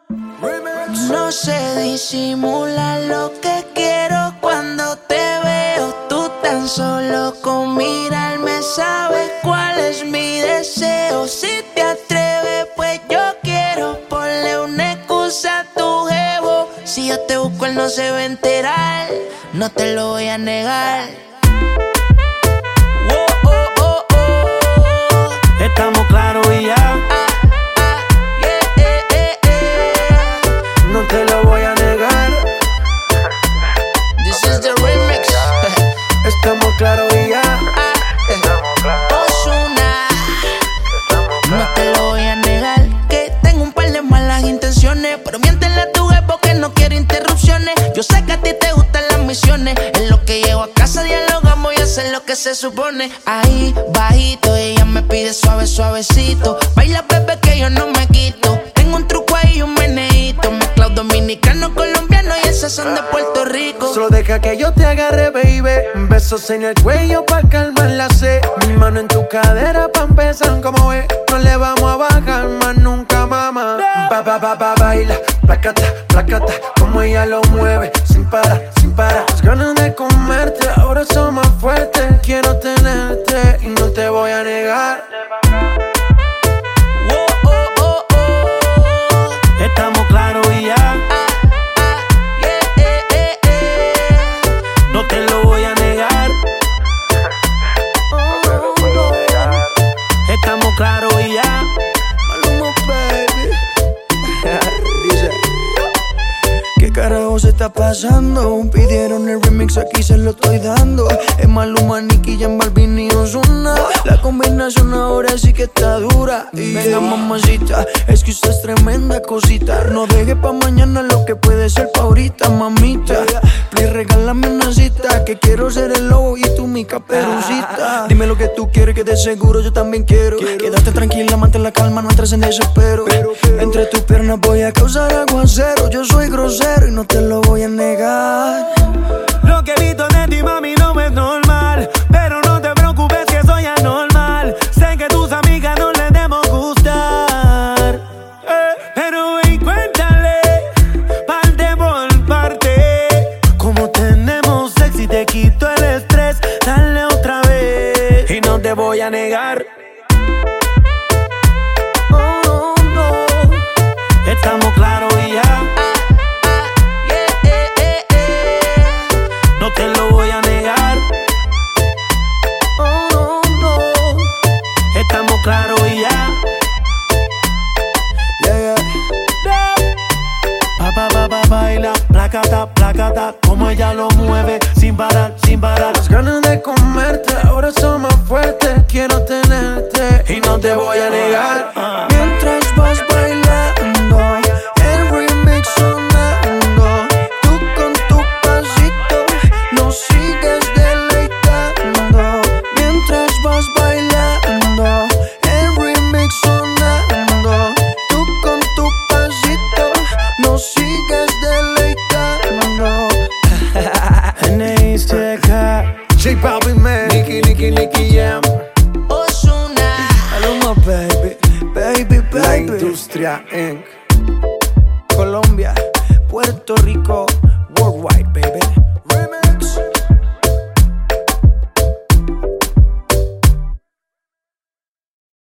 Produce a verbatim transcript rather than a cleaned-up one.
No sé disimular lo que quiero cuando te veo. Tú tan solo con mirarme sabes cuál es mi deseo. Si te atreves, pues yo quiero. Ponle una excusa a tu jevo. Si yo te busco, él no se va a enterar. No te lo voy a negar. Oh, oh, oh, oh. Estamos claros y ya. Ah, ah, yeah, eh, eh, eh. No te lo voy a negar. This is the remix. Estamos claros y ya. Ozuna, no te lo voy a negar. Que tengo un par de malas intenciones, pero miéntele a tu jefe que no quiere interrupciones. Yo sé que a ti te gustan las misiones. En lo que llego a casa dialogamos y hacer lo que se supone. Ahí, bajito, ella me pide suave, suavecito. Baila, bebé, que yo no me quito. Tengo un truco ahí y un meneíto. Mezclado dominicano, colombiano y el sazón de Puerto Rico. Solo deja que yo te agarre, baby. Besos en el cuello pa' calmar la sed. Mi mano en tu cadera pa' empezar como es. No le vamos a bajar más nunca, mamá. Ba, ba, ba, ba, baila, placata, placata. Como ella lo mueve, sin parar, sin parar. Las ganas de comerte, ahora son más fuertes. Quiero tenerte y no te voy a negar. Oh, oh, oh, oh. Estamos claros y ya. Ah, ah, yeah, eh, eh, eh. No te lo voy a negar. Oh, no. Estamos claros y ya. Maluma, baby. Dice, ¿qué carajo se está pasando? Pidieron el remix, aquí se lo estoy dando. Es Maluma, Nicky, Jan Balvin y Ozuna. La combinación ahora sí que está dura. Y venga, mamacita, es que usted es tremenda cosita. No deje pa' mañana lo que puede ser pa' ahorita, mamita. Please, regálame una cita, que quiero ser el lobo y tú mi caperucita. Dime lo que tú quieres, que de seguro yo también quiero. Quédate tranquila, mantén la calma, no entres en desespero. Entre tus piernas voy a causar aguacero. Yo soy grosero y no te lo voy a negar. Lo que he visto de ti, mami, no es normal. Pero no te preocupes que soy anormal. Sé que tus amigas no les debemos gustar. eh, Pero ven, cuéntale, parte por parte. Como tenemos sexy, te quito el estrés. Dale otra vez y no te voy a negar. Oh, no. Estamos claros y ya. No te lo voy a negar. Oh, no. Estamos claros y ya. Yeah, yeah. Pa, pa, pa, pa, baila, placata, placata. Como ella lo mueve, sin parar, sin parar. Las ganas de comerte ahora son más fuertes. Quiero tenerte Y no te voy a negar. Ah. mientras vas bailando, el remix sonando. Tú con tu pasito nos sigues deleitando. Mientras vas bailando, el remix sonando. Tú con tu pasito nos sigues deleitando. N I C K, J Balvin, man, Nicky, Nicky, Nicky Jam. Ozuna. Maluma, baby, baby, baby. La Industria incorporated. Colombia, Puerto Rico, worldwide, baby.